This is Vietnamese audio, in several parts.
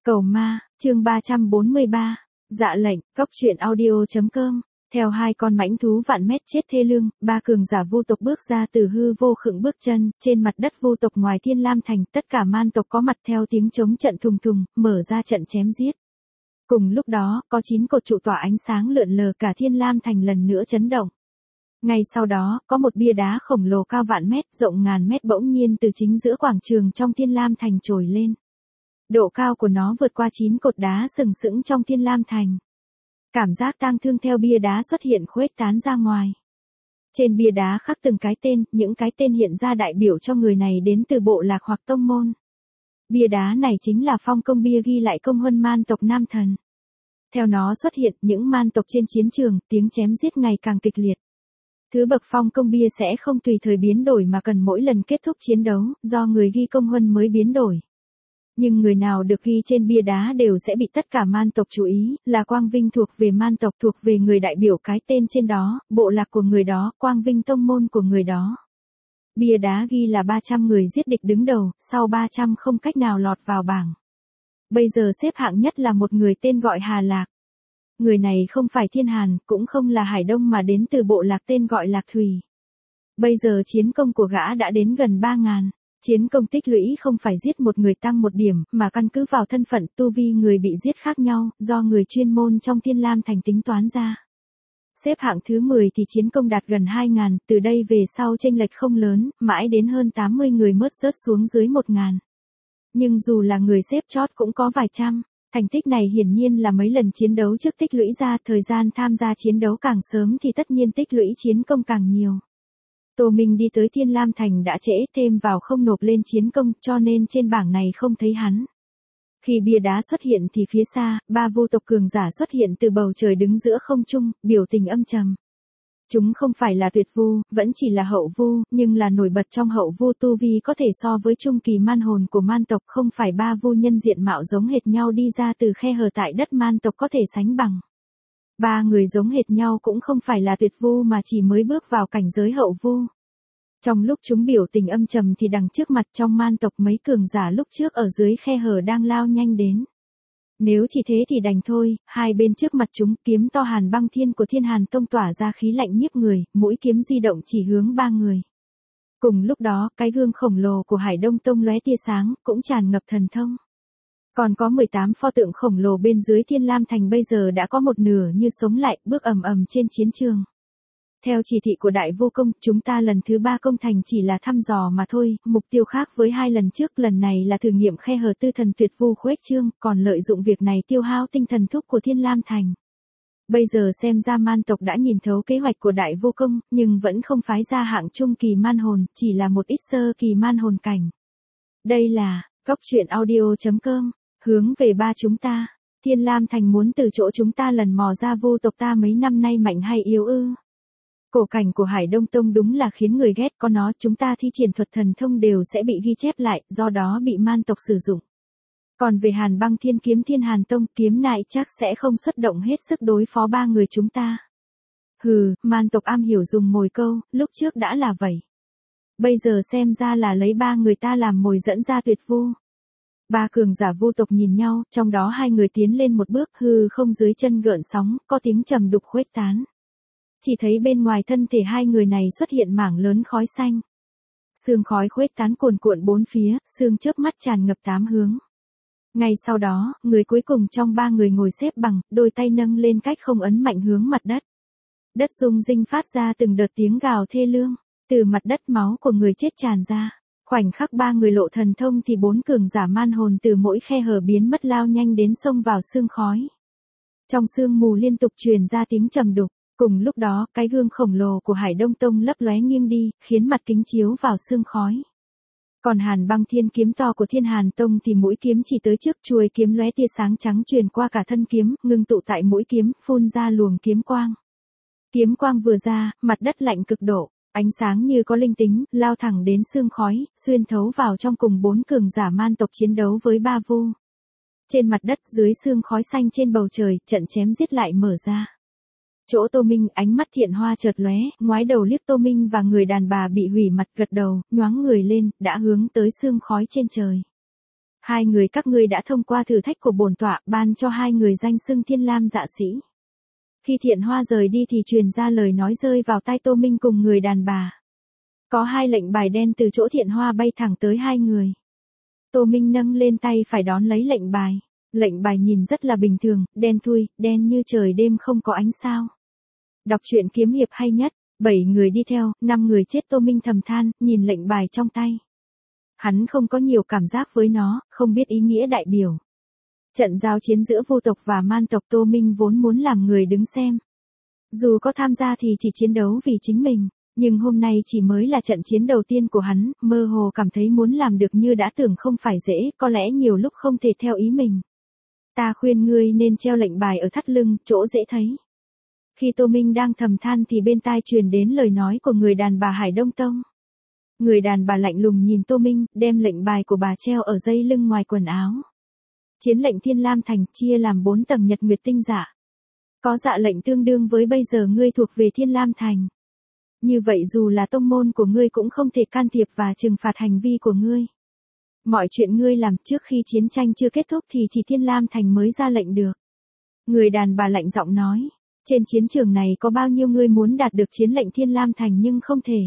Cầu ma, chương 343. Dạ lệnh, cóc truyện audio.com. Theo hai con mãnh thú vạn mét chết thê lương, ba cường giả vu tộc bước ra từ hư vô khựng bước chân, trên mặt đất vu tộc ngoài Thiên Lam Thành, tất cả man tộc có mặt theo tiếng chống trận thùng thùng, mở ra trận chém giết. Cùng lúc đó, có 9 cột trụ tỏa ánh sáng lượn lờ cả Thiên Lam Thành lần nữa chấn động. Ngay sau đó, có một bia đá khổng lồ cao vạn mét, rộng ngàn mét bỗng nhiên từ chính giữa quảng trường trong Thiên Lam Thành trồi lên. Độ cao của nó vượt qua 9 cột đá sừng sững trong Thiên Lam Thành. Cảm giác tang thương theo bia đá xuất hiện khuếch tán ra ngoài. Trên bia đá khắc từng cái tên, những cái tên hiện ra đại biểu cho người này đến từ bộ lạc hoặc tông môn. Bia đá này chính là phong công bia ghi lại công huân man tộc Nam Thần. Theo nó xuất hiện những man tộc trên chiến trường, tiếng chém giết ngày càng kịch liệt. Thứ bậc phong công bia sẽ không tùy thời biến đổi mà cần mỗi lần kết thúc chiến đấu, do người ghi công huân mới biến đổi. Nhưng người nào được ghi trên bia đá đều sẽ bị tất cả man tộc chú ý, là quang vinh thuộc về man tộc, thuộc về người đại biểu cái tên trên đó, bộ lạc của người đó, quang vinh tông môn của người đó. Bia đá ghi là 300 người giết địch đứng đầu, sau 300 không cách nào lọt vào bảng. Bây giờ xếp hạng nhất là một người tên gọi Hà Lạc. Người này không phải Thiên Hàn, cũng không là Hải Đông mà đến từ bộ lạc tên gọi Lạc Thủy. Bây giờ chiến công của gã đã đến gần 3.000. Chiến công tích lũy không phải giết một người tăng một điểm, mà căn cứ vào thân phận tu vi người bị giết khác nhau, do người chuyên môn trong Thiên Lam Thành tính toán ra. Xếp hạng thứ 10 thì chiến công đạt gần 2.000, từ đây về sau chênh lệch không lớn, mãi đến hơn 80 người mới rớt xuống dưới 1.000. Nhưng dù là người xếp chót cũng có vài trăm. Thành tích này hiển nhiên là mấy lần chiến đấu trước tích lũy ra, thời gian tham gia chiến đấu càng sớm thì tất nhiên tích lũy chiến công càng nhiều. Tô Minh đi tới Thiên Lam Thành đã trễ, thêm vào không nộp lên chiến công, cho nên trên bảng này không thấy hắn. Khi bia đá xuất hiện thì phía xa, ba vu tộc cường giả xuất hiện từ bầu trời đứng giữa không trung, biểu tình âm trầm. Chúng không phải là tuyệt vu, vẫn chỉ là hậu vu, nhưng là nổi bật trong hậu vu tu vi có thể so với trung kỳ man hồn của man tộc, không phải ba vu nhân diện mạo giống hệt nhau đi ra từ khe hở tại đất man tộc có thể sánh bằng. Ba người giống hệt nhau cũng không phải là tuyệt vu mà chỉ mới bước vào cảnh giới hậu vu. Trong lúc chúng biểu tình âm trầm thì đằng trước mặt trong man tộc mấy cường giả lúc trước ở dưới khe hở đang lao nhanh đến. Nếu chỉ thế thì đành thôi, hai bên trước mặt chúng kiếm to Hàn Băng Thiên của Thiên Hàn Tông tỏa ra khí lạnh nhiếp người, mũi kiếm di động chỉ hướng ba người. Cùng lúc đó, cái gương khổng lồ của Hải Đông Tông lóe tia sáng, cũng tràn ngập thần thông. Còn có 18 pho tượng khổng lồ bên dưới Thiên Lam Thành bây giờ đã có một nửa như sống lại, bước ầm ầm trên chiến trường. Theo chỉ thị của Đại Vô Công, chúng ta lần thứ 3 công thành chỉ là thăm dò mà thôi, mục tiêu khác với hai lần trước, lần này là thử nghiệm khe hở tư thần tuyệt vu khuếch trương, còn lợi dụng việc này tiêu hao tinh thần thúc của Thiên Lam Thành. Bây giờ xem ra man tộc đã nhìn thấu kế hoạch của Đại Vô Công, nhưng vẫn không phái ra hạng trung kỳ man hồn, chỉ là một ít sơ kỳ man hồn cảnh. Đây là, cóc truyện audio.com, hướng về ba chúng ta. Thiên Lam Thành muốn từ chỗ chúng ta lần mò ra vô tộc ta mấy năm nay mạnh hay yếu ư? Cổ cảnh của Hải Đông Tông đúng là khiến người ghét, có nó chúng ta thi triển thuật thần thông đều sẽ bị ghi chép lại, do đó bị man tộc sử dụng. Còn về Hàn Băng Thiên kiếm Thiên Hàn Tông, kiếm này chắc sẽ không xuất động hết sức đối phó ba người chúng ta. Hừ, man tộc am hiểu dùng mồi câu, lúc trước đã là vậy. Bây giờ xem ra là lấy ba người ta làm mồi dẫn ra tuyệt vu. Ba cường giả vu tộc nhìn nhau, trong đó hai người tiến lên một bước, hư không dưới chân gợn sóng, có tiếng trầm đục khuếch tán. Chỉ thấy bên ngoài thân thể hai người này xuất hiện mảng lớn khói xanh. Sương khói khuếch tán cuồn cuộn bốn phía, sương chớp mắt tràn ngập tám hướng. Ngay sau đó, người cuối cùng trong ba người ngồi xếp bằng, đôi tay nâng lên cách không ấn mạnh hướng mặt đất. Đất rung rinh phát ra từng đợt tiếng gào thê lương, từ mặt đất máu của người chết tràn ra. Khoảnh khắc ba người lộ thần thông thì bốn cường giả man hồn từ mỗi khe hở biến mất lao nhanh đến xông vào sương khói. Trong sương mù liên tục truyền ra tiếng trầm đục. Cùng lúc đó, cái gương khổng lồ của Hải Đông Tông lấp lóe nghiêng đi, khiến mặt kính chiếu vào sương khói. Còn Hàn Băng Thiên kiếm to của Thiên Hàn Tông thì mũi kiếm chỉ tới trước chuôi kiếm lóe tia sáng trắng truyền qua cả thân kiếm, ngưng tụ tại mũi kiếm, phun ra luồng kiếm quang. Kiếm quang vừa ra, mặt đất lạnh cực độ, ánh sáng như có linh tính, lao thẳng đến sương khói, xuyên thấu vào trong cùng bốn cường giả man tộc chiến đấu với ba vu. Trên mặt đất dưới sương khói xanh trên bầu trời, trận chém giết lại mở ra. Chỗ Tô Minh ánh mắt thiện hoa chợt lóe, ngoái đầu liếc Tô Minh và người đàn bà bị hủy mặt gật đầu, nhoáng người lên, đã hướng tới sương khói trên trời. Hai người các ngươi đã thông qua thử thách của bổn tọa, ban cho hai người danh xưng Thiên Lam dạ sĩ. Khi Thiện Hoa rời đi thì truyền ra lời nói rơi vào tai Tô Minh cùng người đàn bà. Có hai lệnh bài đen từ chỗ Thiện Hoa bay thẳng tới hai người. Tô Minh nâng lên tay phải đón lấy lệnh bài. Lệnh bài nhìn rất là bình thường, đen thui, đen như trời đêm không có ánh sao. Đọc truyện kiếm hiệp hay nhất, 7 người đi theo, 5 người chết. Tô Minh thầm than, nhìn lệnh bài trong tay. Hắn không có nhiều cảm giác với nó, không biết ý nghĩa đại biểu. Trận giao chiến giữa vô tộc và man tộc, Tô Minh vốn muốn làm người đứng xem. Dù có tham gia thì chỉ chiến đấu vì chính mình, nhưng hôm nay chỉ mới là trận chiến đầu tiên của hắn, mơ hồ cảm thấy muốn làm được như đã tưởng không phải dễ, có lẽ nhiều lúc không thể theo ý mình. Ta khuyên ngươi nên treo lệnh bài ở thắt lưng, chỗ dễ thấy. Khi Tô Minh đang thầm than thì bên tai truyền đến lời nói của người đàn bà Hải Đông Tông. Người đàn bà lạnh lùng nhìn Tô Minh, đem lệnh bài của bà treo ở dây lưng ngoài quần áo. Chiến lệnh Thiên Lam Thành chia làm 4 tầng nhật nguyệt tinh dạ. Có dạ lệnh tương đương với bây giờ ngươi thuộc về Thiên Lam Thành. Như vậy dù là tông môn của ngươi cũng không thể can thiệp và trừng phạt hành vi của ngươi. Mọi chuyện ngươi làm trước khi chiến tranh chưa kết thúc thì chỉ Thiên Lam Thành mới ra lệnh được. Người đàn bà lạnh giọng nói, trên chiến trường này có bao nhiêu ngươi muốn đạt được chiến lệnh Thiên Lam Thành nhưng không thể.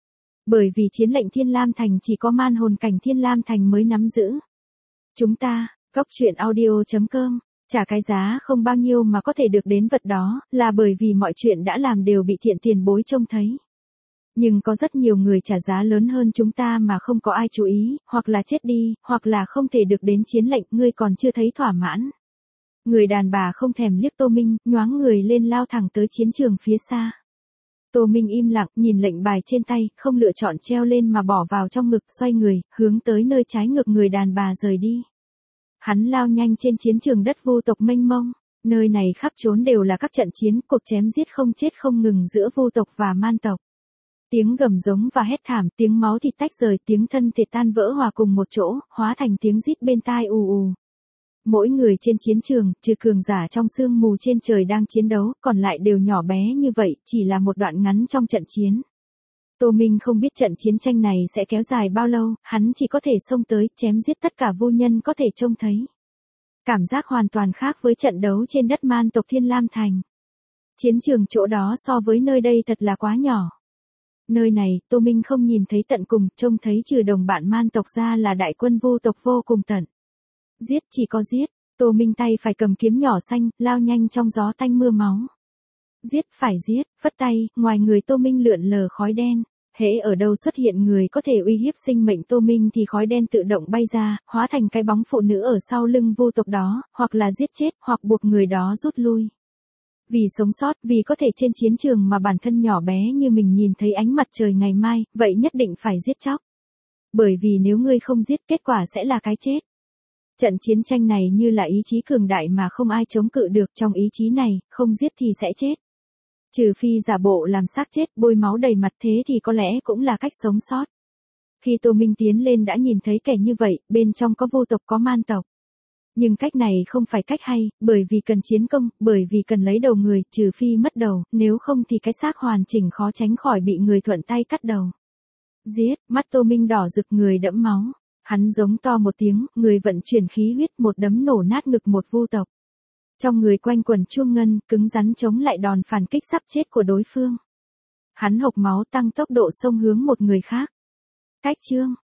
Bởi vì chiến lệnh Thiên Lam Thành chỉ có man hồn cảnh Thiên Lam Thành mới nắm giữ. Chúng ta, goctruyện.audio.com, trả cái giá không bao nhiêu mà có thể được đến vật đó, là bởi vì mọi chuyện đã làm đều bị Thiện tiền bối trông thấy. Nhưng có rất nhiều người trả giá lớn hơn chúng ta mà không có ai chú ý, hoặc là chết đi, hoặc là không thể được đến chiến lệnh, ngươi còn chưa thấy thỏa mãn. Người đàn bà không thèm liếc Tô Minh, nhoáng người lên lao thẳng tới chiến trường phía xa. Tô Minh im lặng, nhìn lệnh bài trên tay, không lựa chọn treo lên mà bỏ vào trong ngực, xoay người, hướng tới nơi trái ngực người đàn bà rời đi. Hắn lao nhanh trên chiến trường đất vô tộc mênh mông, nơi này khắp trốn đều là các trận chiến, cuộc chém giết không chết không ngừng giữa vô tộc và man tộc. Tiếng gầm giống và hét thảm, tiếng máu thịt tách rời, tiếng thân thể tan vỡ hòa cùng một chỗ, hóa thành tiếng rít bên tai ù ù. Mỗi người trên chiến trường, trừ cường giả trong sương mù trên trời đang chiến đấu, còn lại đều nhỏ bé như vậy, chỉ là một đoạn ngắn trong trận chiến. Tô Minh không biết trận chiến tranh này sẽ kéo dài bao lâu, hắn chỉ có thể xông tới, chém giết tất cả vô nhân có thể trông thấy. Cảm giác hoàn toàn khác với trận đấu trên đất man tộc Thiên Lam Thành. Chiến trường chỗ đó so với nơi đây thật là quá nhỏ. Nơi này, Tô Minh không nhìn thấy tận cùng, trông thấy trừ đồng bạn man tộc ra là đại quân vô tộc vô cùng tận. Giết, chỉ có giết. Tô Minh tay phải cầm kiếm nhỏ xanh, lao nhanh trong gió tanh mưa máu. Giết, phải giết, phất tay, ngoài người Tô Minh lượn lờ khói đen. Hễ ở đâu xuất hiện người có thể uy hiếp sinh mệnh Tô Minh thì khói đen tự động bay ra, hóa thành cái bóng phụ nữ ở sau lưng vô tộc đó, hoặc là giết chết, hoặc buộc người đó rút lui. Vì sống sót, vì có thể trên chiến trường mà bản thân nhỏ bé như mình nhìn thấy ánh mặt trời ngày mai, vậy nhất định phải giết chóc. Bởi vì nếu ngươi không giết, kết quả sẽ là cái chết. Trận chiến tranh này như là ý chí cường đại mà không ai chống cự được, trong ý chí này, không giết thì sẽ chết. Trừ phi giả bộ làm xác chết, bôi máu đầy mặt, thế thì có lẽ cũng là cách sống sót. Khi Tô Minh tiến lên đã nhìn thấy kẻ như vậy, bên trong có vô tộc có man tộc. Nhưng cách này không phải cách hay, bởi vì cần chiến công, bởi vì cần lấy đầu người, trừ phi mất đầu, nếu không thì cái xác hoàn chỉnh khó tránh khỏi bị người thuận tay cắt đầu. Giết, mắt Tô Minh đỏ rực, người đẫm máu. Hắn giống to một tiếng, người vận chuyển khí huyết, một đấm nổ nát ngực một vô tộc. Trong người quanh quần chuông ngân, cứng rắn chống lại đòn phản kích sắp chết của đối phương. Hắn hộc máu tăng tốc độ xông hướng một người khác. Cách chương.